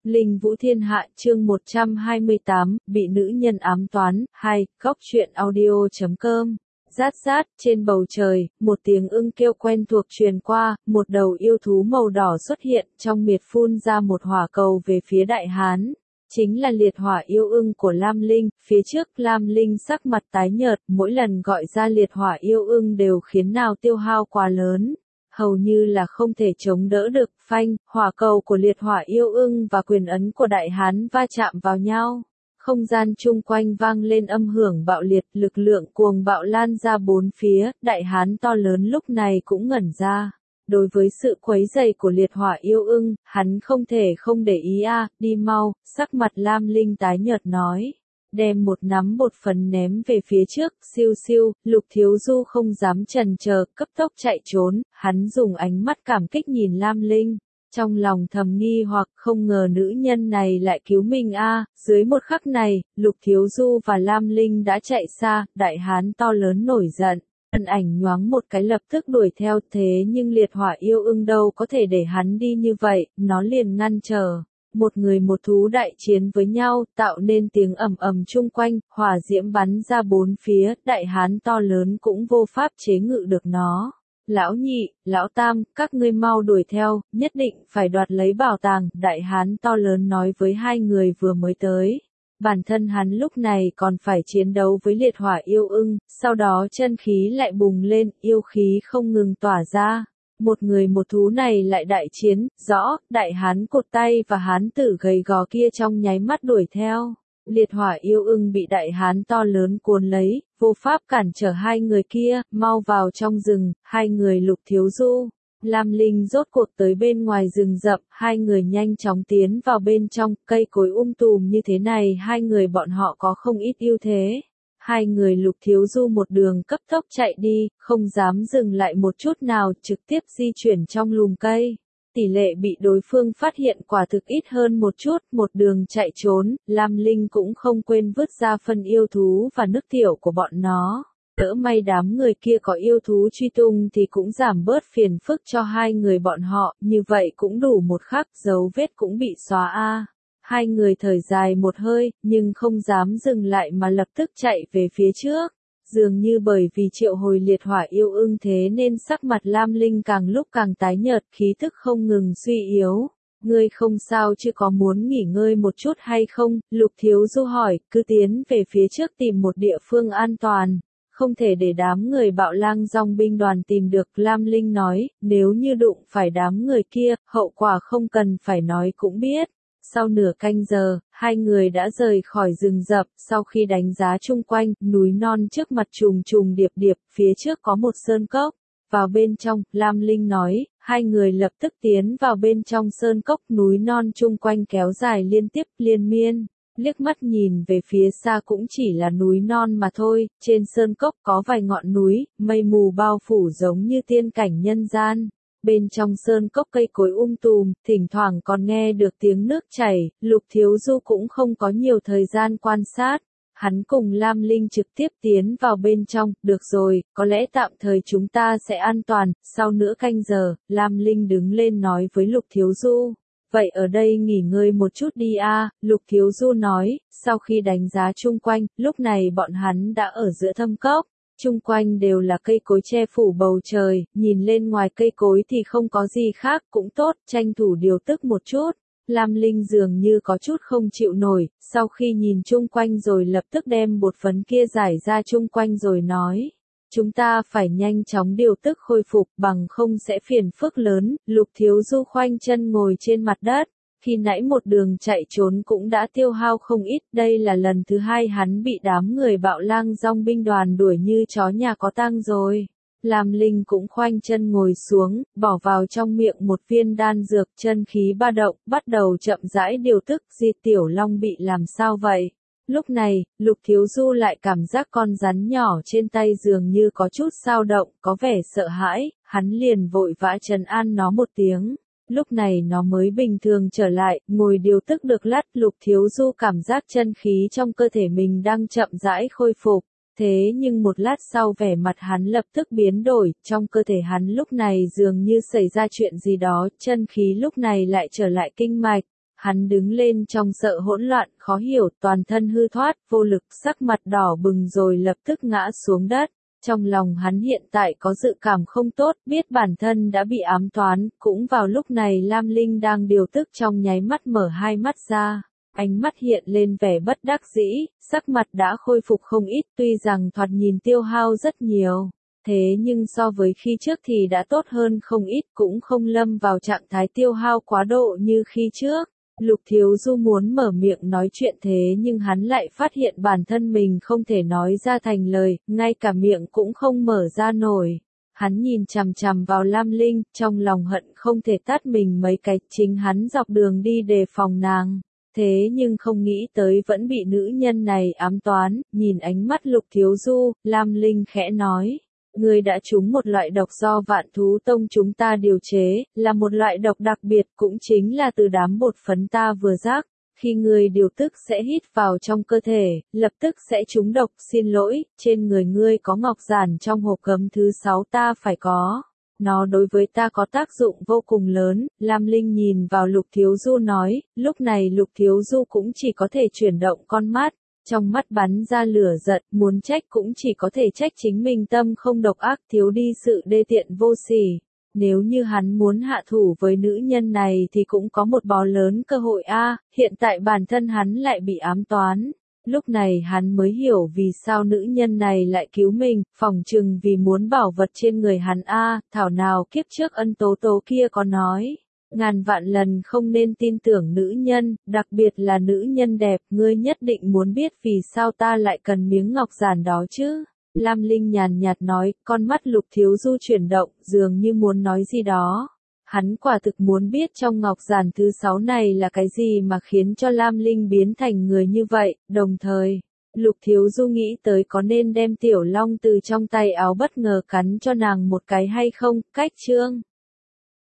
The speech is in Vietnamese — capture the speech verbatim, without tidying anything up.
Linh Vũ Thiên Hạ chương một trăm hai mươi tám, bị nữ nhân ám toán, hai, góc truyện audio chấm com. Rát rát, trên bầu trời, một tiếng ưng kêu quen thuộc truyền qua, một đầu yêu thú màu đỏ xuất hiện, trong miệt phun ra một hỏa cầu về phía Đại Hán. Chính là liệt hỏa yêu ưng của Lam Linh, phía trước Lam Linh sắc mặt tái nhợt, mỗi lần gọi ra liệt hỏa yêu ưng đều khiến nào tiêu hao quá lớn. Hầu như là không thể chống đỡ được, phanh, hỏa cầu của liệt hỏa yêu ưng và quyền ấn của Đại Hán va chạm vào nhau. Không gian chung quanh vang lên âm hưởng bạo liệt, lực lượng cuồng bạo lan ra bốn phía, Đại Hán to lớn lúc này cũng ngẩn ra. Đối với sự quấy rầy của liệt hỏa yêu ưng, hắn không thể không để ý a, à, đi mau, sắc mặt Lam Linh tái nhợt nói. Đem một nắm bột phấn ném về phía trước, siêu siêu, Lục Thiếu Du không dám chần chờ, cấp tốc chạy trốn, hắn dùng ánh mắt cảm kích nhìn Lam Linh. Trong lòng thầm nghi hoặc không ngờ nữ nhân này lại cứu mình a, à. Dưới một khắc này, Lục Thiếu Du và Lam Linh đã chạy xa, Đại Hán to lớn nổi giận. Thân ảnh nhoáng một cái lập tức đuổi theo, thế nhưng liệt hỏa yêu ưng đâu có thể để hắn đi như vậy, nó liền ngăn trở. Một người một thú đại chiến với nhau, tạo nên tiếng ầm ầm chung quanh, hỏa diễm bắn ra bốn phía, Đại Hán to lớn cũng vô pháp chế ngự được nó. Lão nhị, lão tam, các ngươi mau đuổi theo, nhất định phải đoạt lấy bảo tàng, Đại Hán to lớn nói với hai người vừa mới tới. Bản thân hắn lúc này còn phải chiến đấu với liệt hỏa yêu ưng, sau đó chân khí lại bùng lên, yêu khí không ngừng tỏa ra. Một người một thú này lại đại chiến, rõ, Đại Hán cột tay và hán tử gầy gò kia trong nháy mắt đuổi theo. Liệt hỏa yêu ưng bị Đại Hán to lớn cuốn lấy, vô pháp cản trở hai người kia, mau vào trong rừng, hai người Lục Thiếu Du. Lam Linh rốt cuộc tới bên ngoài rừng rậm, hai người nhanh chóng tiến vào bên trong, cây cối um tùm như thế này hai người bọn họ có không ít ưu thế. Hai người Lục Thiếu Du một đường cấp tốc chạy đi, không dám dừng lại một chút nào, trực tiếp di chuyển trong lùm cây. Tỷ lệ bị đối phương phát hiện quả thực ít hơn một chút, một đường chạy trốn, Lam Linh cũng không quên vứt ra phân yêu thú và nước tiểu của bọn nó. Đỡ may đám người kia có yêu thú truy tung thì cũng giảm bớt phiền phức cho hai người bọn họ, như vậy cũng đủ một khắc, dấu vết cũng bị xóa a. Hai người thở dài một hơi, nhưng không dám dừng lại mà lập tức chạy về phía trước. Dường như bởi vì triệu hồi liệt hỏa yêu ưng thế nên sắc mặt Lam Linh càng lúc càng tái nhợt, khí tức không ngừng suy yếu. Ngươi không sao chứ, có muốn nghỉ ngơi một chút hay không? Lục Thiếu Du hỏi, cứ tiến về phía trước tìm một địa phương an toàn. Không thể để đám người bạo lang dòng binh đoàn tìm được, Lam Linh nói, nếu như đụng phải đám người kia, hậu quả không cần phải nói cũng biết. Sau nửa canh giờ, hai người đã rời khỏi rừng rậm, sau khi đánh giá chung quanh, núi non trước mặt trùng trùng điệp điệp, phía trước có một sơn cốc. Vào bên trong, Lam Linh nói, hai người lập tức tiến vào bên trong sơn cốc, núi non chung quanh kéo dài liên tiếp liên miên. Liếc mắt nhìn về phía xa cũng chỉ là núi non mà thôi, trên sơn cốc có vài ngọn núi, mây mù bao phủ giống như tiên cảnh nhân gian. Bên trong sơn cốc cây cối um tùm, thỉnh thoảng còn nghe được tiếng nước chảy, Lục Thiếu Du cũng không có nhiều thời gian quan sát. Hắn cùng Lam Linh trực tiếp tiến vào bên trong, được rồi, có lẽ tạm thời chúng ta sẽ an toàn, sau nửa canh giờ, Lam Linh đứng lên nói với Lục Thiếu Du. Vậy ở đây nghỉ ngơi một chút đi a, Lục Thiếu Du nói, sau khi đánh giá chung quanh, lúc này bọn hắn đã ở giữa thâm cốc. Chung quanh đều là cây cối che phủ bầu trời, nhìn lên ngoài cây cối thì không có gì khác, cũng tốt, tranh thủ điều tức một chút. Lam Linh dường như có chút không chịu nổi, sau khi nhìn chung quanh rồi lập tức đem bột phấn kia giải ra chung quanh rồi nói. Chúng ta phải nhanh chóng điều tức khôi phục, bằng không sẽ phiền phức lớn. Lục Thiếu Du khoanh chân ngồi trên mặt đất. Khi nãy một đường chạy trốn cũng đã tiêu hao không ít, đây là lần thứ hai hắn bị đám người bạo lang dòng binh đoàn đuổi như chó nhà có tang rồi. Lam Linh cũng khoanh chân ngồi xuống, bỏ vào trong miệng một viên đan dược, chân khí ba động, bắt đầu chậm rãi điều tức. Di Tiểu Long bị làm sao vậy? Lúc này, Lục Thiếu Du lại cảm giác con rắn nhỏ trên tay dường như có chút dao động, có vẻ sợ hãi, hắn liền vội vã trấn an nó một tiếng. Lúc này nó mới bình thường trở lại, ngồi điều tức được lát, Lục Thiếu Du cảm giác chân khí trong cơ thể mình đang chậm rãi khôi phục. Thế nhưng một lát sau vẻ mặt hắn lập tức biến đổi, trong cơ thể hắn lúc này dường như xảy ra chuyện gì đó, chân khí lúc này lại trở lại kinh mạch. Hắn đứng lên trong sợ hỗn loạn, khó hiểu, toàn thân hư thoát, vô lực, sắc mặt đỏ bừng rồi lập tức ngã xuống đất. Trong lòng hắn hiện tại có dự cảm không tốt, biết bản thân đã bị ám toán, cũng vào lúc này Lam Linh đang điều tức trong nháy mắt mở hai mắt ra. Ánh mắt hiện lên vẻ bất đắc dĩ, sắc mặt đã khôi phục không ít, tuy rằng thoạt nhìn tiêu hao rất nhiều. Thế nhưng so với khi trước thì đã tốt hơn không ít, cũng không lâm vào trạng thái tiêu hao quá độ như khi trước. Lục Thiếu Du muốn mở miệng nói chuyện thế nhưng hắn lại phát hiện bản thân mình không thể nói ra thành lời, ngay cả miệng cũng không mở ra nổi. Hắn nhìn chằm chằm vào Lam Linh, trong lòng hận không thể tát mình mấy cái, chính hắn dọc đường đi đề phòng nàng. Thế nhưng không nghĩ tới vẫn bị nữ nhân này ám toán, nhìn ánh mắt Lục Thiếu Du, Lam Linh khẽ nói. Ngươi đã trúng một loại độc do Vạn Thú Tông chúng ta điều chế, là một loại độc đặc biệt cũng chính là từ đám bột phấn ta vừa rác. Khi ngươi điều tức sẽ hít vào trong cơ thể, lập tức sẽ trúng độc, xin lỗi, trên người ngươi có ngọc giản trong hộp cấm thứ sáu ta phải có. Nó đối với ta có tác dụng vô cùng lớn, Lam Linh nhìn vào Lục Thiếu Du nói, lúc này Lục Thiếu Du cũng chỉ có thể chuyển động con mắt. Trong mắt bắn ra lửa giận, muốn trách cũng chỉ có thể trách chính mình tâm không độc ác, thiếu đi sự đê tiện vô sỉ. Nếu như hắn muốn hạ thủ với nữ nhân này thì cũng có một bó lớn cơ hội a. Hiện tại bản thân hắn lại bị ám toán. Lúc này hắn mới hiểu vì sao nữ nhân này lại cứu mình, phỏng chừng vì muốn bảo vật trên người hắn a. Thảo nào kiếp trước Ân Tố Tố kia có nói. Ngàn vạn lần không nên tin tưởng nữ nhân, đặc biệt là nữ nhân đẹp, ngươi nhất định muốn biết vì sao ta lại cần miếng ngọc giản đó chứ. Lam Linh nhàn nhạt nói, con mắt Lục Thiếu Du chuyển động, dường như muốn nói gì đó. Hắn quả thực muốn biết trong ngọc giản thứ sáu này là cái gì mà khiến cho Lam Linh biến thành người như vậy, đồng thời. Lục Thiếu Du nghĩ tới có nên đem Tiểu Long từ trong tay áo bất ngờ cắn cho nàng một cái hay không, cách chương.